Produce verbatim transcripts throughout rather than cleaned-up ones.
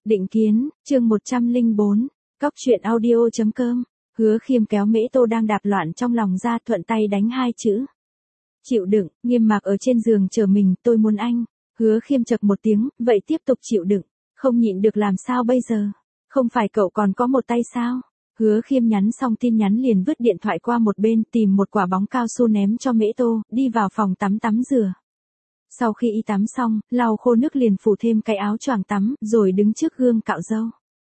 Định kiến, chương một trăm lẻ bốn, cóc truyện audio.com, Hứa Khiêm kéo Mễ Tô đang đạp loạn trong lòng ra, thuận tay đánh hai chữ. Chịu đựng. Nghiêm Mạc ở trên giường chờ mình, tôi muốn anh. Hứa Khiêm chậc một tiếng, vậy tiếp tục chịu đựng. Không nhịn được làm sao bây giờ? Không phải cậu còn có một tay sao? Hứa Khiêm nhắn xong tin nhắn liền vứt điện thoại qua một bên, tìm một quả bóng cao su ném cho Mễ Tô, đi vào phòng tắm tắm rửa. Sau khi y tắm xong, lau khô nước liền phủ thêm cái áo choàng tắm, rồi đứng trước gương cạo râu.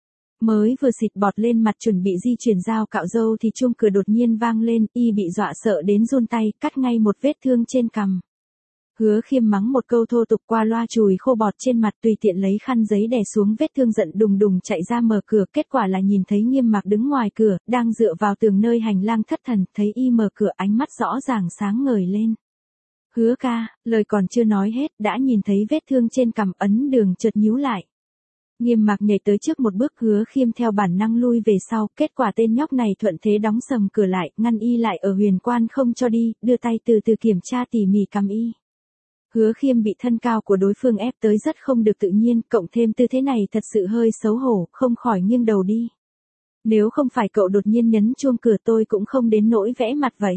Mới vừa xịt bọt lên mặt chuẩn bị di chuyển dao cạo râu thì chuông cửa đột nhiên vang lên, y bị dọa sợ đến run tay, cắt ngay một vết thương trên cằm. Hứa Khiêm mắng một câu thô tục qua loa chùi khô bọt trên mặt, tùy tiện lấy khăn giấy đè xuống vết thương, giận đùng đùng chạy ra mở cửa, kết quả là nhìn thấy Nghiêm Mạc đứng ngoài cửa, đang dựa vào tường nơi hành lang thất thần, thấy y mở cửa ánh mắt rõ ràng sáng ngời lên. Hứa ca, lời còn chưa nói hết, đã nhìn thấy vết thương trên cằm, ấn đường chợt nhíu lại. Nghiêm Mạc nhảy tới trước một bước, Hứa Khiêm theo bản năng lui về sau, kết quả tên nhóc này thuận thế đóng sầm cửa lại, ngăn y lại ở huyền quan không cho đi, đưa tay từ từ kiểm tra tỉ mỉ cằm y. Hứa Khiêm bị thân cao của đối phương ép tới rất không được tự nhiên, cộng thêm tư thế này thật sự hơi xấu hổ, không khỏi nghiêng đầu đi. Nếu không phải cậu đột nhiên nhấn chuông cửa tôi cũng không đến nỗi vẽ mặt vậy.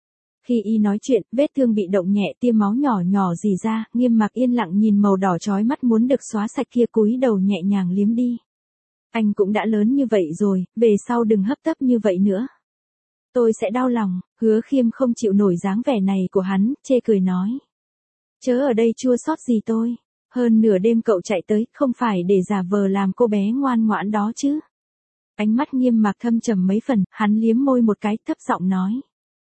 Khi y nói chuyện, vết thương bị động nhẹ, tia máu nhỏ nhỏ rỉ ra, Nghiêm Mạc yên lặng nhìn màu đỏ chói mắt muốn được xóa sạch kia, cúi đầu nhẹ nhàng liếm đi. Anh cũng đã lớn như vậy rồi, về sau đừng hấp tấp như vậy nữa. Tôi sẽ đau lòng. Hứa Khiêm không chịu nổi dáng vẻ này của hắn, chê cười nói. Chớ ở đây chua xót gì tôi. Hơn nửa đêm cậu chạy tới, không phải để giả vờ làm cô bé ngoan ngoãn đó chứ. Ánh mắt Nghiêm Mạc thâm trầm mấy phần, hắn liếm môi một cái, thấp giọng nói.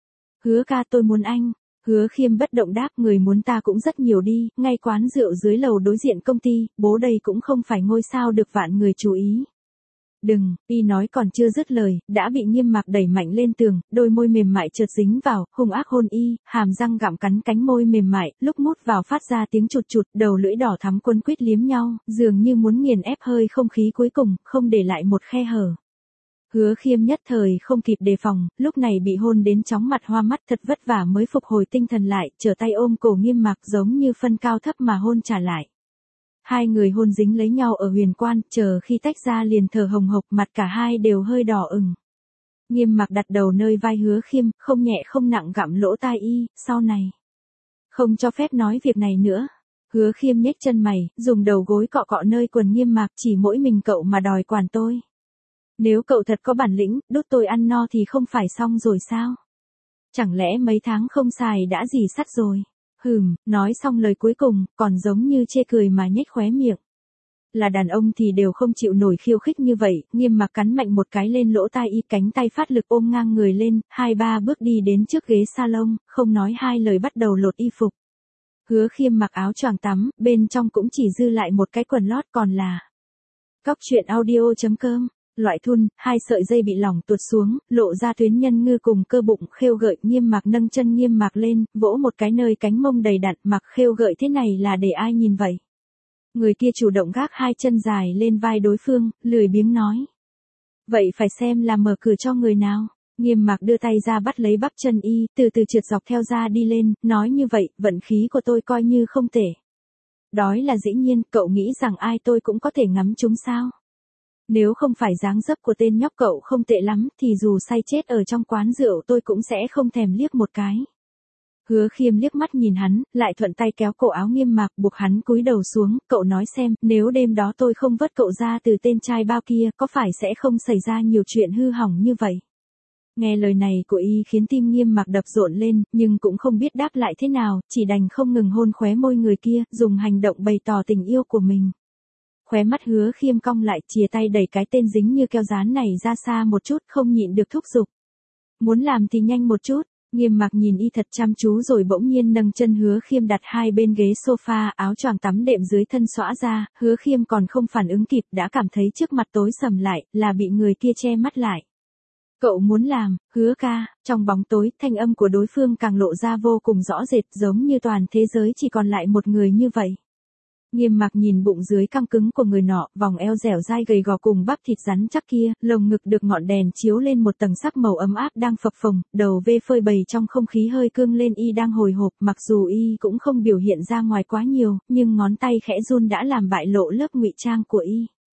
Hứa ca, tôi muốn anh. Hứa Khiêm bất động đáp, người muốn ta cũng rất nhiều đi, ngay quán rượu dưới lầu đối diện công ty, bố đây cũng không phải ngôi sao được vạn người chú ý. Đừng, y nói còn chưa dứt lời, đã bị Nghiêm Mạc đẩy mạnh lên tường, đôi môi mềm mại chợt dính vào, hung ác hôn y, hàm răng gặm cắn cánh môi mềm mại, lúc mút vào phát ra tiếng chụt chụt, đầu lưỡi đỏ thắm quấn quýt liếm nhau, dường như muốn nghiền ép hơi không khí cuối cùng, không để lại một khe hở. Hứa Khiêm nhất thời không kịp đề phòng, lúc này bị hôn đến chóng mặt hoa mắt, thật vất vả mới phục hồi tinh thần lại, trở tay ôm cổ Nghiêm Mạc giống như phân cao thấp mà hôn trả lại. Hai người hôn dính lấy nhau ở huyền quan, chờ khi tách ra liền thở hồng hộc, mặt cả hai đều hơi đỏ ửng. Nghiêm Mạc đặt đầu nơi vai Hứa Khiêm, không nhẹ không nặng gặm lỗ tai y, sau này. Không cho phép nói việc này nữa. Hứa Khiêm nhếch chân mày, dùng đầu gối cọ cọ nơi quần Nghiêm Mạc, chỉ mỗi mình cậu mà đòi quản tôi. Nếu cậu thật có bản lĩnh, đút tôi ăn no thì không phải xong rồi sao? Chẳng lẽ mấy tháng không xài đã dì sắt rồi? Hừm, nói xong lời cuối cùng, còn giống như chê cười mà nhếch khóe miệng. Là đàn ông thì đều không chịu nổi khiêu khích như vậy, Nghiêm Mạc cắn mạnh một cái lên lỗ tai y, cánh tay phát lực ôm ngang người lên, hai ba bước đi đến trước ghế salon, không nói hai lời bắt đầu lột y phục. Hứa Khiêm mặc áo choàng tắm, bên trong cũng chỉ dư lại một cái quần lót, còn là cóc truyện audio.com. Loại thun, hai sợi dây bị lỏng tuột xuống, lộ ra tuyến nhân ngư cùng cơ bụng khêu gợi. Nghiêm Mạc nâng chân Nghiêm Mạc lên, vỗ một cái nơi cánh mông đầy đặn, mặc khêu gợi thế này là để ai nhìn vậy? Người kia chủ động gác hai chân dài lên vai đối phương, lười biếng nói. Vậy phải xem là mở cửa cho người nào. Nghiêm Mạc đưa tay ra bắt lấy bắp chân y, từ từ trượt dọc theo da đi lên, nói như vậy, vận khí của tôi coi như không tệ. Đói là dĩ nhiên, cậu nghĩ rằng ai tôi cũng có thể ngắm chúng sao? Nếu không phải dáng dấp của tên nhóc cậu không tệ lắm, thì dù say chết ở trong quán rượu tôi cũng sẽ không thèm liếc một cái. Hứa Khiêm liếc mắt nhìn hắn, lại thuận tay kéo cổ áo Nghiêm Mạc, buộc hắn cúi đầu xuống, cậu nói xem, nếu đêm đó tôi không vớt cậu ra từ tên trai bao kia, có phải sẽ không xảy ra nhiều chuyện hư hỏng như vậy? Nghe lời này của y khiến tim Nghiêm Mạc đập rộn lên, nhưng cũng không biết đáp lại thế nào, chỉ đành không ngừng hôn khóe môi người kia, dùng hành động bày tỏ tình yêu của mình. Khóe mắt Hứa Khiêm cong lại, chìa tay đẩy cái tên dính như keo dán này ra xa một chút, không nhịn được thúc giục. Muốn làm thì nhanh một chút. Nghiêm Mạc nhìn y thật chăm chú rồi bỗng nhiên nâng chân Hứa Khiêm đặt hai bên ghế sofa, áo choàng tắm đệm dưới thân xõa ra, Hứa Khiêm còn không phản ứng kịp đã cảm thấy trước mặt tối sầm lại, là bị người kia che mắt lại. Cậu muốn làm, Hứa ca. Trong bóng tối, thanh âm của đối phương càng lộ ra vô cùng rõ rệt, giống như toàn thế giới chỉ còn lại một người như vậy. Nghiêm Mạc nhìn bụng dưới căng cứng của người nọ, vòng eo dẻo dai gầy gò cùng bắp thịt rắn chắc kia, lồng ngực được ngọn đèn chiếu lên một tầng sắc màu ấm áp đang phập phồng, đầu vê phơi bày trong không khí hơi cương lên, y đang hồi hộp, mặc dù y cũng không biểu hiện ra ngoài quá nhiều, nhưng ngón tay khẽ run đã làm bại lộ lớp ngụy trang của y.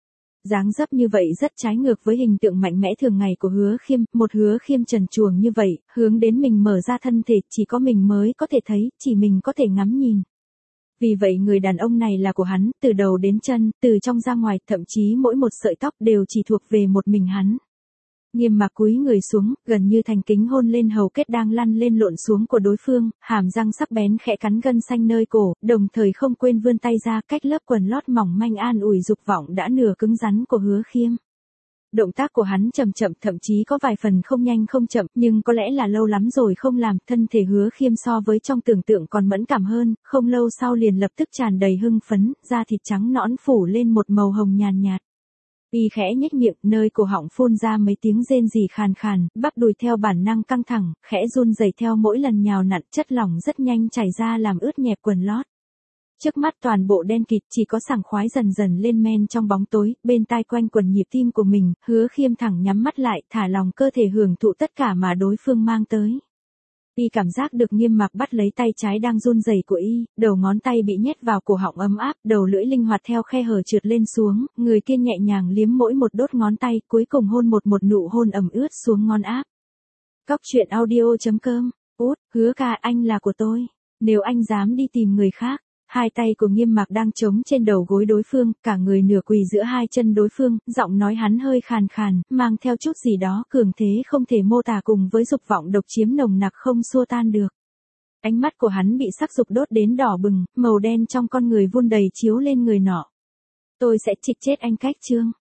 Dáng dấp như vậy rất trái ngược với hình tượng mạnh mẽ thường ngày của Hứa Khiêm, một Hứa Khiêm trần truồng như vậy, hướng đến mình mở ra thân thể, chỉ có mình mới có thể thấy, chỉ mình có thể ngắm nhìn. Vì vậy người đàn ông này là của hắn, từ đầu đến chân, từ trong ra ngoài, thậm chí mỗi một sợi tóc đều chỉ thuộc về một mình hắn. Nghiêm Mạc cúi người xuống, gần như thành kính hôn lên hầu kết đang lăn lên lộn xuống của đối phương, hàm răng sắc bén khẽ cắn gân xanh nơi cổ, đồng thời không quên vươn tay ra cách lớp quần lót mỏng manh an ủi dục vọng đã nửa cứng rắn của Hứa Khiêm. Động tác của hắn chậm chậm, thậm chí có vài phần không nhanh không chậm, nhưng có lẽ là lâu lắm rồi không làm, thân thể Hứa Khiêm so với trong tưởng tượng còn mẫn cảm hơn, không lâu sau liền lập tức tràn đầy hưng phấn, da thịt trắng nõn phủ lên một màu hồng nhàn nhạt. Y khẽ nhếch miệng, nơi cổ họng phun ra mấy tiếng rên rỉ khàn khàn, bắp đùi theo bản năng căng thẳng, khẽ run rẩy theo mỗi lần nhào nặn, chất lỏng rất nhanh chảy ra làm ướt nhẹp quần lót. Trước mắt toàn bộ đen kịt, chỉ có sảng khoái dần dần lên men trong bóng tối, bên tai quanh quần nhịp tim của mình, Hứa Khiêm thẳng nhắm mắt lại, thả lòng cơ thể hưởng thụ tất cả mà đối phương mang tới. Y cảm giác được Nghiêm Mạc bắt lấy tay trái đang run rẩy của y, đầu ngón tay bị nhét vào cổ họng ấm áp, đầu lưỡi linh hoạt theo khe hở trượt lên xuống, người kia nhẹ nhàng liếm mỗi một đốt ngón tay, cuối cùng hôn một một nụ hôn ẩm ướt xuống ngón áp. Cóc truyện audio chấm com. Út, Hứa ca, anh là của tôi. Nếu anh dám đi tìm người khác. Hai tay của Nghiêm Mạc đang chống trên đầu gối đối phương, cả người nửa quỳ giữa hai chân đối phương, giọng nói hắn hơi khàn khàn, mang theo chút gì đó cường thế không thể mô tả cùng với dục vọng độc chiếm nồng nặc không xua tan được. Ánh mắt của hắn bị sắc dục đốt đến đỏ bừng, màu đen trong con người vun đầy chiếu lên người nọ. Tôi sẽ trịch chết anh cách chương.